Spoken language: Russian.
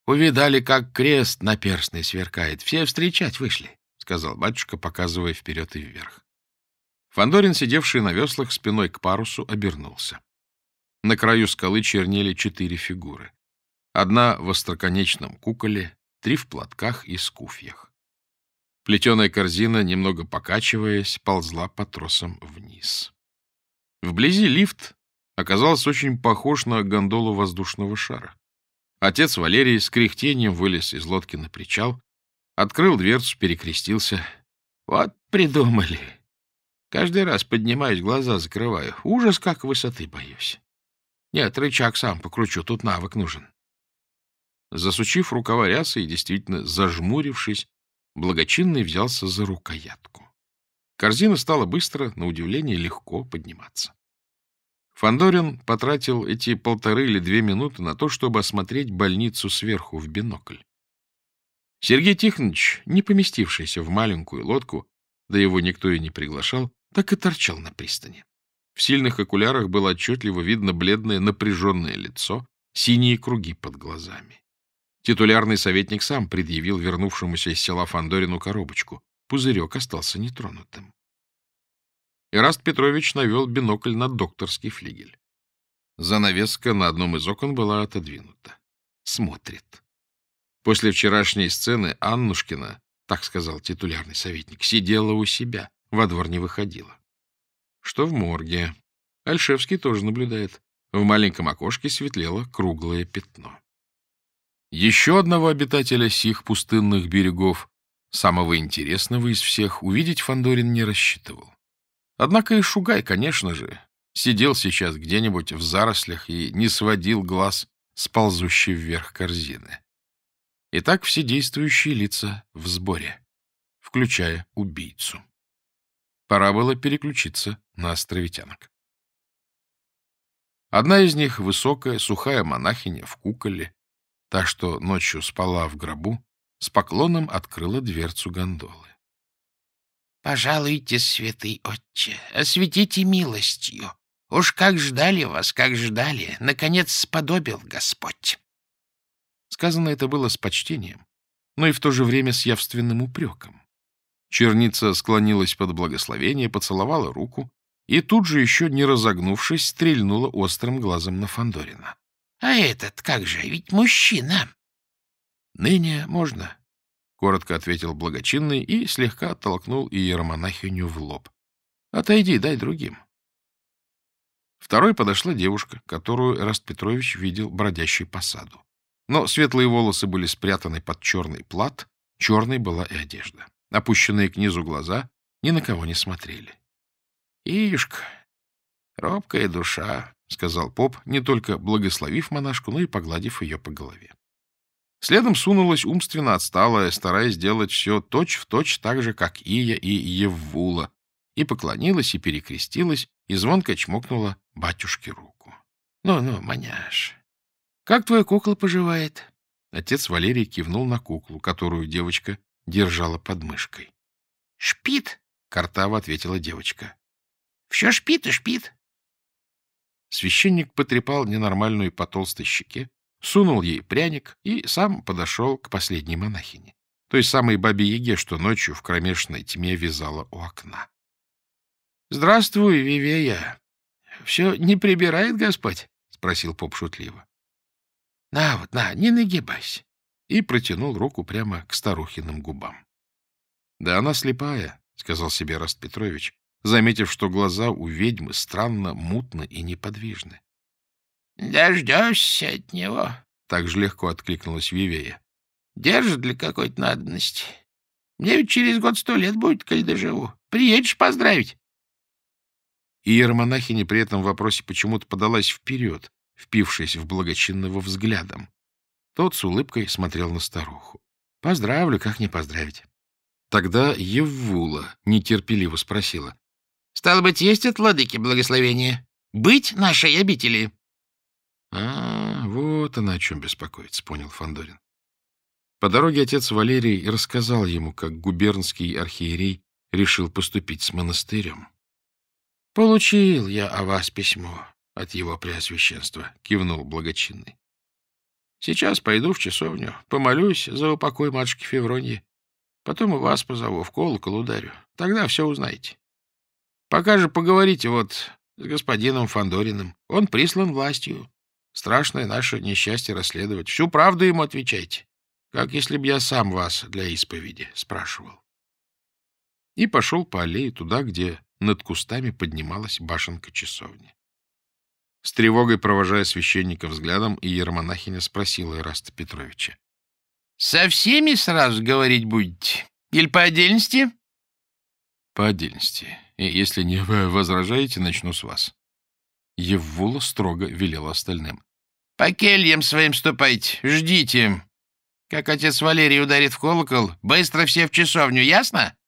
Увидали, как крест наперстный сверкает. Все встречать вышли, — сказал батюшка, показывая вперед и вверх. Фандорин, сидевший на веслах спиной к парусу, обернулся. На краю скалы чернели 4 фигуры. Одна в остроконечном куколе, 3 в платках и скуфьях. Плетеная корзина, немного покачиваясь, ползла по тросам вниз. Вблизи лифт оказался очень похож на гондолу воздушного шара. Отец Валерий с кряхтением вылез из лодки на причал, открыл дверцу, перекрестился. Вот придумали. Каждый раз поднимаюсь, глаза закрываю. Ужас, как высоты боюсь. Нет, рычаг сам покручу, тут навык нужен. Засучив рукава рясы и действительно зажмурившись, благочинный взялся за рукоятку. Корзина стала быстро, на удивление, легко подниматься. Фандорин потратил эти 1,5 или 2 минуты на то, чтобы осмотреть больницу сверху в бинокль. Сергей Тихонович, не поместившийся в маленькую лодку, да его никто и не приглашал, так и торчал на пристани. В сильных окулярах было отчетливо видно бледное напряженное лицо, синие круги под глазами. Титулярный советник сам предъявил вернувшемуся из села Фандорину коробочку. Пузырек остался нетронутым. Эраст Петрович навел бинокль на докторский флигель. Занавеска на одном из окон была отодвинута. Смотрит. После вчерашней сцены Аннушкина, так сказал титулярный советник, сидела у себя, во двор не выходила. Что в морге? Альшевский тоже наблюдает. В маленьком окошке светлело круглое пятно. Еще одного обитателя сих пустынных берегов, самого интересного из всех, увидеть Фандорин не рассчитывал. Однако и Шугай, конечно же, сидел сейчас где-нибудь в зарослях и не сводил глаз с ползущей вверх корзины. Итак, все действующие лица в сборе, включая убийцу. Пора было переключиться на островитянок. Одна из них, высокая, сухая монахиня в куколе, та, что ночью спала в гробу, с поклоном открыла дверцу гондолы. — Пожалуйте, святый отче, осветите милостью. Уж как ждали вас, как ждали, наконец сподобил Господь. Сказано это было с почтением, но и в то же время с явственным упреком. Черница склонилась под благословение, поцеловала руку и тут же, еще не разогнувшись, стрельнула острым глазом на Фандорина. — А этот как же, ведь мужчина! — Ныне можно, — коротко ответил благочинный и слегка оттолкнул иеромонахиню в лоб. — Отойди, дай другим. Второй подошла девушка, которую Эраст Петрович видел бродящей по саду. Но светлые волосы были спрятаны под черный плат, черной была и одежда. Опущенные к низу глаза ни на кого не смотрели. — Ишка, робкая душа, — сказал поп, не только благословив монашку, но и погладив ее по голове. Следом сунулась умственно отсталая, стараясь сделать все точь-в-точь так же, как Ия и Еввула, и поклонилась, и перекрестилась, и звонко чмокнула батюшке руку. — Ну-ну, маняш, как твоя кукла поживает? Отец Валерий кивнул на куклу, которую девочка держала под мышкой. — Шпит, — картаво ответила девочка. — Все шпит и шпит. Священник потрепал ненормальную по толстой щеке, сунул ей пряник и сам подошел к последней монахине, той самой бабе-яге, что ночью в кромешной тьме вязала у окна. — Здравствуй, Вивея. Все не прибирает Господь? — спросил поп шутливо. — На вот, на, не нагибайся. И протянул руку прямо к старухиным губам. — Да она слепая, — сказал себе Эраст Петрович, заметив, что глаза у ведьмы странно мутны и неподвижны. — Дождешься от него, — так же легко откликнулась Вивея. — Держит для какой-то надобности. Мне ведь через год 100 лет будет, коль доживу. Приедешь поздравить. Иеромонахиня при этом вопросе почему-то подалась вперед, впившись в благочинного взглядом. Тот с улыбкой смотрел на старуху. — Поздравлю, как не поздравить. Тогда Еввула нетерпеливо спросила. — Стало быть, есть от владыки благословение? Быть нашей обители? — вот она о чем беспокоится, — понял Фандорин. По дороге отец Валерий рассказал ему, как губернский архиерей решил поступить с монастырем. — Получил я о вас письмо от его преосвященства, — кивнул благочинный. Сейчас пойду в часовню, помолюсь за упокой матушки Февроньи. Потом и вас позову, в колокол ударю. Тогда все узнаете. Пока же поговорите вот с господином Фандориным. Он прислан властью. Страшное наше несчастье расследовать. Всю правду ему отвечайте. Как если б я сам вас для исповеди спрашивал. И пошел по аллее туда, где над кустами поднималась башенка часовни. С тревогой провожая священника взглядом, иеромонахиня спросила Ираста Петровича: — Со всеми сразу говорить будете? Или по отдельности? — По отдельности. И если не вы возражаете, начну с вас. Еввула строго велела остальным: — По кельям своим ступайте, ждите. Как отец Валерий ударит в колокол, быстро все в часовню, ясно?